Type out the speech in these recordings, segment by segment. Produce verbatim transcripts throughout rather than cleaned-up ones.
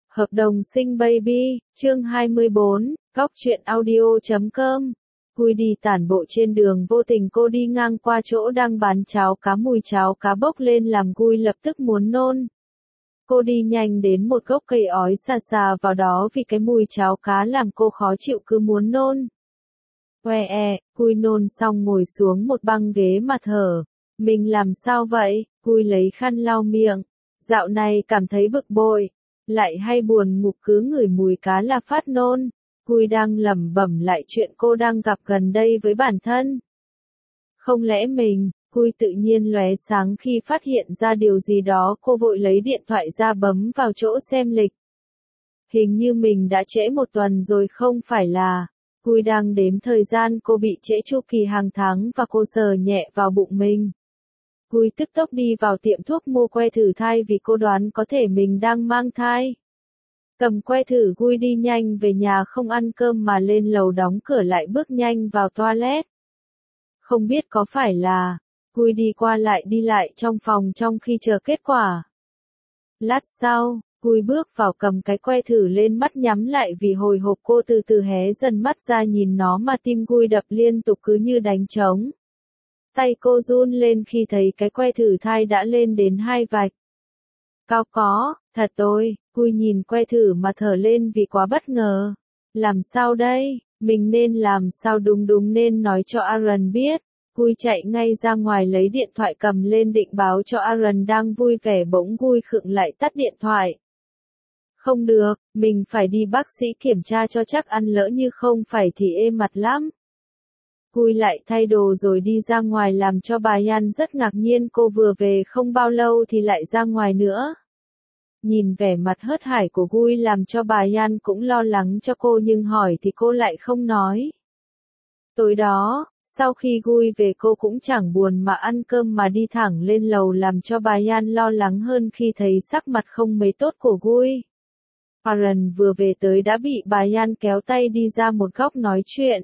Hợp đồng sinh baby, chương hai mươi bốn, góc truyện audio chấm com. Cui đi tản bộ trên đường vô tình cô đi ngang qua chỗ đang bán cháo cá, mùi cháo cá bốc lên làm Cui lập tức muốn nôn. Cô đi nhanh đến một gốc cây ói xà xà vào đó vì cái mùi cháo cá làm cô khó chịu cứ muốn nôn. Oe e, Cui nôn xong ngồi xuống một băng ghế mà thở. Mình làm sao vậy? Cui lấy khăn lau miệng. Dạo này cảm thấy bực bội. Lại hay buồn ngủ cứ ngửi mùi cá là phát nôn. Cui đang lẩm bẩm lại chuyện cô đang gặp gần đây với bản thân. Không lẽ mình, Cui tự nhiên lóe sáng khi phát hiện ra điều gì đó, cô vội lấy điện thoại ra bấm vào chỗ xem lịch. Hình như mình đã trễ một tuần rồi không phải là. Cui đang đếm thời gian cô bị trễ chu kỳ hàng tháng và cô sờ nhẹ vào bụng mình. Cui tức tốc đi vào tiệm thuốc mua que thử thai vì cô đoán có thể mình đang mang thai. Cầm que thử, Cui đi nhanh về nhà, không ăn cơm mà lên lầu đóng cửa lại bước nhanh vào toilet. Không biết có phải là, Cui đi qua lại đi lại trong phòng trong khi chờ kết quả. Lát sau, Cui bước vào cầm cái que thử lên, mắt nhắm lại vì hồi hộp, cô từ từ hé dần mắt ra nhìn nó mà tim Cui đập liên tục cứ như đánh trống. Tay cô run lên khi thấy cái que thử thai đã lên đến hai vạch. Cao có, thật ôi, Cui nhìn que thử mà thở lên vì quá bất ngờ. Làm sao đây, mình nên làm sao, đúng đúng nên nói cho Aaron biết. Cui chạy ngay ra ngoài lấy điện thoại cầm lên định báo cho Aaron đang vui vẻ, bỗng Cui khựng lại tắt điện thoại. Không được, mình phải đi bác sĩ kiểm tra cho chắc, ăn lỡ như không phải thì ê mặt lắm. Cui lại thay đồ rồi đi ra ngoài làm cho bà Yan rất ngạc nhiên, cô vừa về không bao lâu thì lại ra ngoài nữa. Nhìn vẻ mặt hớt hải của Cui làm cho bà Yan cũng lo lắng cho cô, nhưng hỏi thì cô lại không nói. Tối đó, sau khi Cui về cô cũng chẳng buồn mà ăn cơm mà đi thẳng lên lầu làm cho bà Yan lo lắng hơn khi thấy sắc mặt không mấy tốt của Cui. Aaron vừa về tới đã bị bà Yan kéo tay đi ra một góc nói chuyện.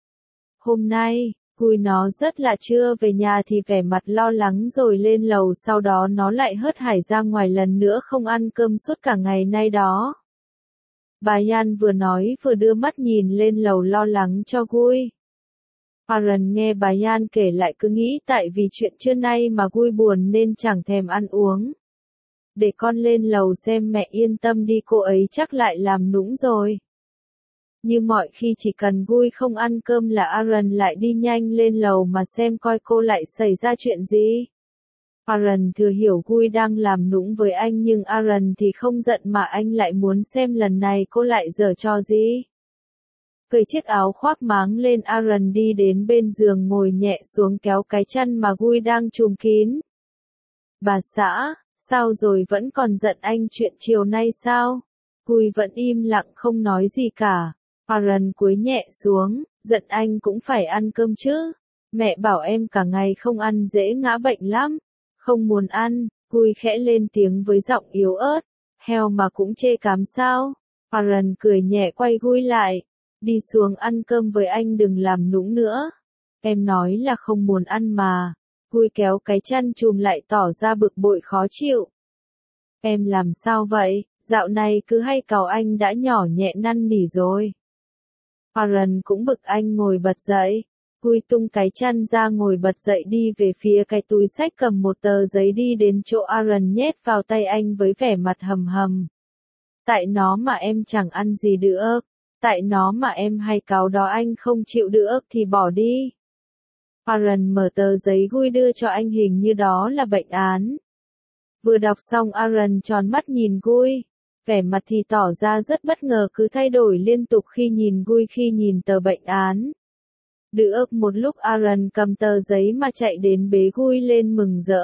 Hôm nay, Cui nó rất là chưa về nhà thì vẻ mặt lo lắng rồi lên lầu, sau đó nó lại hớt hải ra ngoài lần nữa, không ăn cơm suốt cả ngày nay đó. Bà Yan vừa nói vừa đưa mắt nhìn lên lầu lo lắng cho Cui. Aaron nghe bà Yan kể lại cứ nghĩ tại vì chuyện trưa nay mà Cui buồn nên chẳng thèm ăn uống. Để con lên lầu xem, mẹ yên tâm đi, cô ấy chắc lại làm nũng rồi. Như mọi khi chỉ cần Cui không ăn cơm là Aaron lại đi nhanh lên lầu mà xem coi cô lại xảy ra chuyện gì. Aaron thừa hiểu Cui đang làm nũng với anh, nhưng Aaron thì không giận mà anh lại muốn xem lần này cô lại giở trò gì. Cởi chiếc áo khoác máng lên, Aaron đi đến bên giường ngồi nhẹ xuống kéo cái chăn mà Cui đang trùm kín. Bà xã, sao rồi, vẫn còn giận anh chuyện chiều nay sao? Cui vẫn im lặng không nói gì cả. Aaron cúi nhẹ xuống, giận anh cũng phải ăn cơm chứ. Mẹ bảo em cả ngày không ăn dễ ngã bệnh lắm. Không muốn ăn, Cui khẽ lên tiếng với giọng yếu ớt. Heo mà cũng chê cám sao? Aaron cười nhẹ quay Cui lại. Đi xuống ăn cơm với anh, đừng làm nũng nữa. Em nói là không muốn ăn mà. Cui kéo cái chăn chùm lại tỏ ra bực bội khó chịu. Em làm sao vậy, dạo này cứ hay càu anh đã nhỏ nhẹ năn nỉ rồi. Aaron cũng bực anh ngồi bật dậy. Cui tung cái chăn ra ngồi bật dậy đi về phía cái túi xách cầm một tờ giấy đi đến chỗ Aaron nhét vào tay anh với vẻ mặt hầm hầm. Tại nó mà em chẳng ăn gì được. Tại nó mà em hay cáu đó, anh không chịu được thì bỏ đi. Aaron mở tờ giấy Cui đưa cho anh, hình như đó là bệnh án. Vừa đọc xong Aaron tròn mắt nhìn Cui. Vẻ mặt thì tỏ ra rất bất ngờ, cứ thay đổi liên tục khi nhìn Cui khi nhìn tờ bệnh án. Được một lúc Aaron cầm tờ giấy mà chạy đến bế Cui lên mừng rỡ.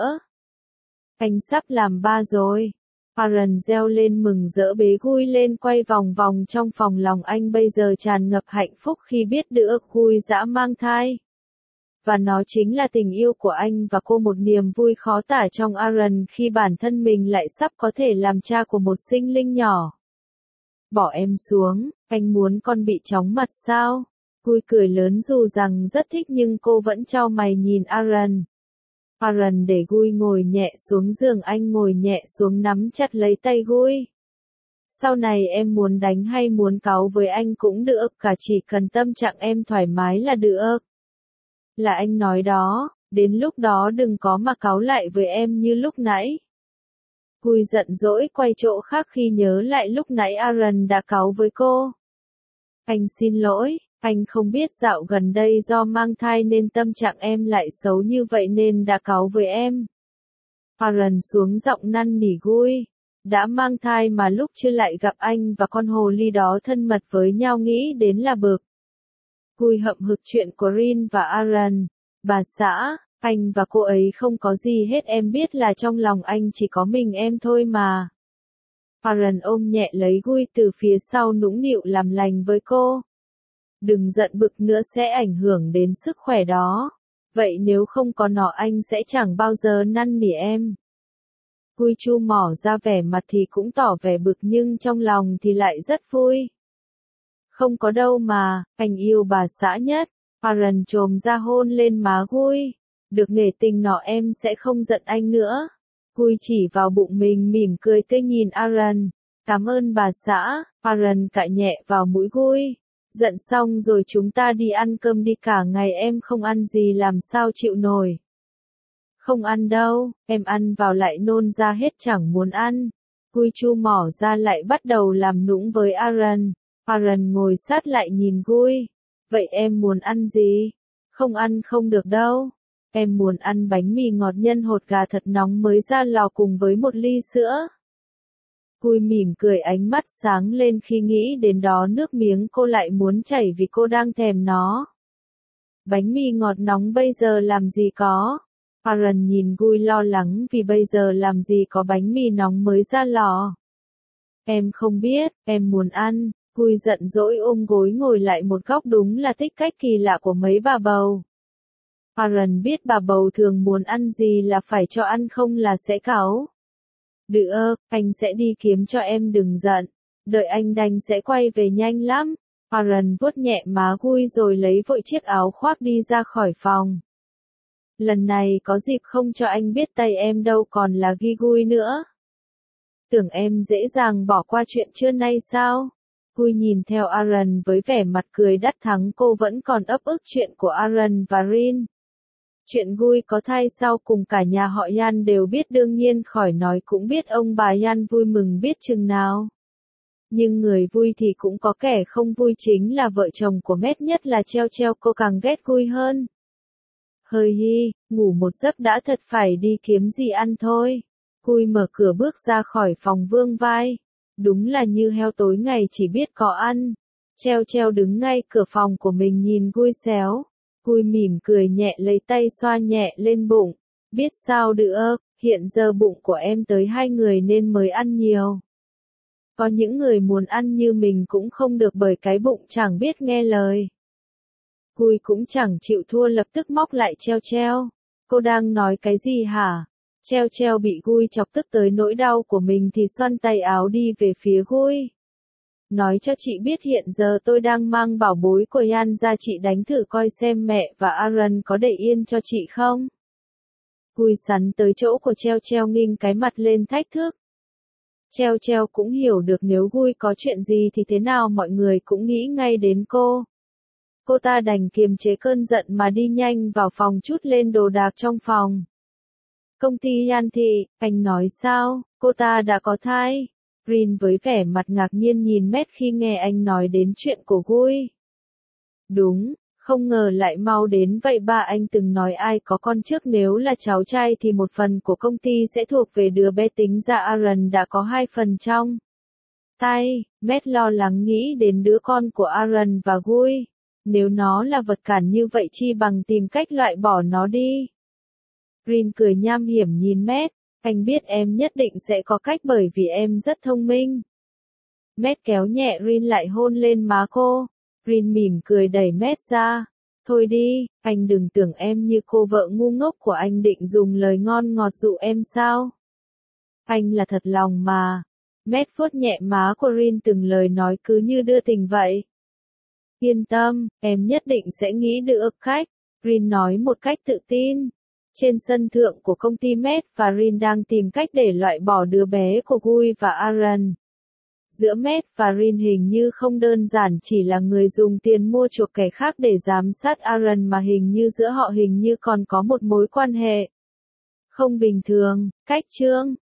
Anh sắp làm ba rồi. Aaron reo lên mừng rỡ bế Cui lên quay vòng vòng trong phòng, lòng anh bây giờ tràn ngập hạnh phúc khi biết được Cui đã mang thai. Và nó chính là tình yêu của anh và cô, một niềm vui khó tả trong Aaron khi bản thân mình lại sắp có thể làm cha của một sinh linh nhỏ. Bỏ em xuống, anh muốn con bị chóng mặt sao? Cui cười lớn dù rằng rất thích nhưng cô vẫn chau mày nhìn Aaron. Aaron để Cui ngồi nhẹ xuống giường, anh ngồi nhẹ xuống nắm chặt lấy tay Cui. Sau này em muốn đánh hay muốn cáu với anh cũng được, cả chỉ cần tâm trạng em thoải mái là được. Là anh nói đó, đến lúc đó đừng có mà cáu lại với em như lúc nãy. Cui giận dỗi quay chỗ khác khi nhớ lại lúc nãy Aaron đã cáu với cô. Anh xin lỗi, anh không biết dạo gần đây do mang thai nên tâm trạng em lại xấu như vậy nên đã cáu với em. Aaron xuống giọng năn nỉ Gui. Đã mang thai mà lúc chưa lại gặp anh và con hồ ly đó thân mật với nhau nghĩ đến là bực. Gui hậm hực chuyện của Rin và Aaron. Bà xã, anh và cô ấy không có gì hết, em biết là trong lòng anh chỉ có mình em thôi mà. Aaron ôm nhẹ lấy Gui từ phía sau nũng nịu làm lành với cô. Đừng giận bực nữa sẽ ảnh hưởng đến sức khỏe đó. Vậy nếu không có nó anh sẽ chẳng bao giờ năn nỉ em. Gui chu mỏ ra vẻ mặt thì cũng tỏ vẻ bực nhưng trong lòng thì lại rất vui. Không có đâu mà, anh yêu bà xã nhất. Aaron chồm ra hôn lên má Gui. Được nể tình nọ em sẽ không giận anh nữa. Gui chỉ vào bụng mình mỉm cười tươi nhìn Aaron. Cảm ơn bà xã. Aaron cạy nhẹ vào mũi Gui. Giận xong rồi chúng ta đi ăn cơm đi, cả ngày em không ăn gì làm sao chịu nổi. Không ăn đâu, em ăn vào lại nôn ra hết chẳng muốn ăn. Gui chu mỏ ra lại bắt đầu làm nũng với Aaron. Aaron ngồi sát lại nhìn Gui. Vậy em muốn ăn gì? Không ăn không được đâu. Em muốn ăn bánh mì ngọt nhân hột gà thật nóng mới ra lò cùng với một ly sữa. Gui mỉm cười, ánh mắt sáng lên khi nghĩ đến đó, nước miếng cô lại muốn chảy vì cô đang thèm nó. Bánh mì ngọt nóng bây giờ làm gì có? Aaron nhìn Gui lo lắng vì bây giờ làm gì có bánh mì nóng mới ra lò. Em không biết, em muốn ăn. Gui giận dỗi ôm gối ngồi lại một góc, đúng là tích cách kỳ lạ của mấy bà bầu. Aaron biết bà bầu thường muốn ăn gì là phải cho ăn không là sẽ cáu. Được, anh sẽ đi kiếm cho em, đừng giận. Đợi anh đành sẽ quay về nhanh lắm. Aaron vuốt nhẹ má Gui rồi lấy vội chiếc áo khoác đi ra khỏi phòng. Lần này có dịp không cho anh biết tay em đâu còn là ghi Gui nữa. Tưởng em dễ dàng bỏ qua chuyện trưa nay sao? Gui nhìn theo Aaron với vẻ mặt cười đắc thắng, cô vẫn còn ấp ức chuyện của Aaron và Rin. Chuyện Gui có thai sau cùng cả nhà họ Yan đều biết, đương nhiên khỏi nói cũng biết ông bà Yan vui mừng biết chừng nào. Nhưng người vui thì cũng có kẻ không vui, chính là vợ chồng của Matt, nhất là Treo Treo, cô càng ghét Gui hơn. Hơi hi, ngủ một giấc đã, thật phải đi kiếm gì ăn thôi. Gui mở cửa bước ra khỏi phòng vương vai. Đúng là như heo tối ngày chỉ biết có ăn. Treo Treo đứng ngay cửa phòng của mình nhìn Gui xéo. Gui mỉm cười nhẹ lấy tay xoa nhẹ lên bụng. Biết sao được, hiện giờ bụng của em tới hai người nên mới ăn nhiều. Có những người muốn ăn như mình cũng không được bởi cái bụng chẳng biết nghe lời. Gui cũng chẳng chịu thua, lập tức móc lại Treo Treo. Cô đang nói cái gì hả? Treo Treo bị Gui chọc tức tới nỗi đau của mình thì xoăn tay áo đi về phía Gui. Nói cho chị biết hiện giờ tôi đang mang bảo bối của Yan ra, chị đánh thử coi xem mẹ và Aaron có để yên cho chị không. Gui sắn tới chỗ của Treo Treo nghinh cái mặt lên thách thức. Treo Treo cũng hiểu được nếu Gui có chuyện gì thì thế nào mọi người cũng nghĩ ngay đến cô. Cô ta đành kiềm chế cơn giận mà đi nhanh vào phòng trút lên đồ đạc trong phòng. Công ty Yan thị, anh nói sao, cô ta đã có thai? Rin với vẻ mặt ngạc nhiên nhìn Matt khi nghe anh nói đến chuyện của Gui. Đúng, không ngờ lại mau đến vậy, ba anh từng nói ai có con trước nếu là cháu trai thì một phần của công ty sẽ thuộc về đứa bé, tính ra Aaron đã có hai phần trong tay. Matt lo lắng nghĩ đến đứa con của Aaron và Gui. Nếu nó là vật cản như vậy chi bằng tìm cách loại bỏ nó đi. Rin cười nham hiểm nhìn Matt. Anh biết em nhất định sẽ có cách bởi vì em rất thông minh. Matt kéo nhẹ Rin lại hôn lên má cô. Rin mỉm cười đẩy Matt ra. Thôi đi, anh đừng tưởng em như cô vợ ngu ngốc của anh định dùng lời ngon ngọt dụ em sao. Anh là thật lòng mà. Matt vuốt nhẹ má của Rin, từng lời nói cứ như đưa tình vậy. Yên tâm, em nhất định sẽ nghĩ được cách. Rin nói một cách tự tin. Trên sân thượng của công ty Matt và Rin đang tìm cách để loại bỏ đứa bé của Gui và Aaron. Giữa Matt và Rin hình như không đơn giản chỉ là người dùng tiền mua chuộc kẻ khác để giám sát Aaron mà hình như giữa họ hình như còn có một mối quan hệ không bình thường. Cách chương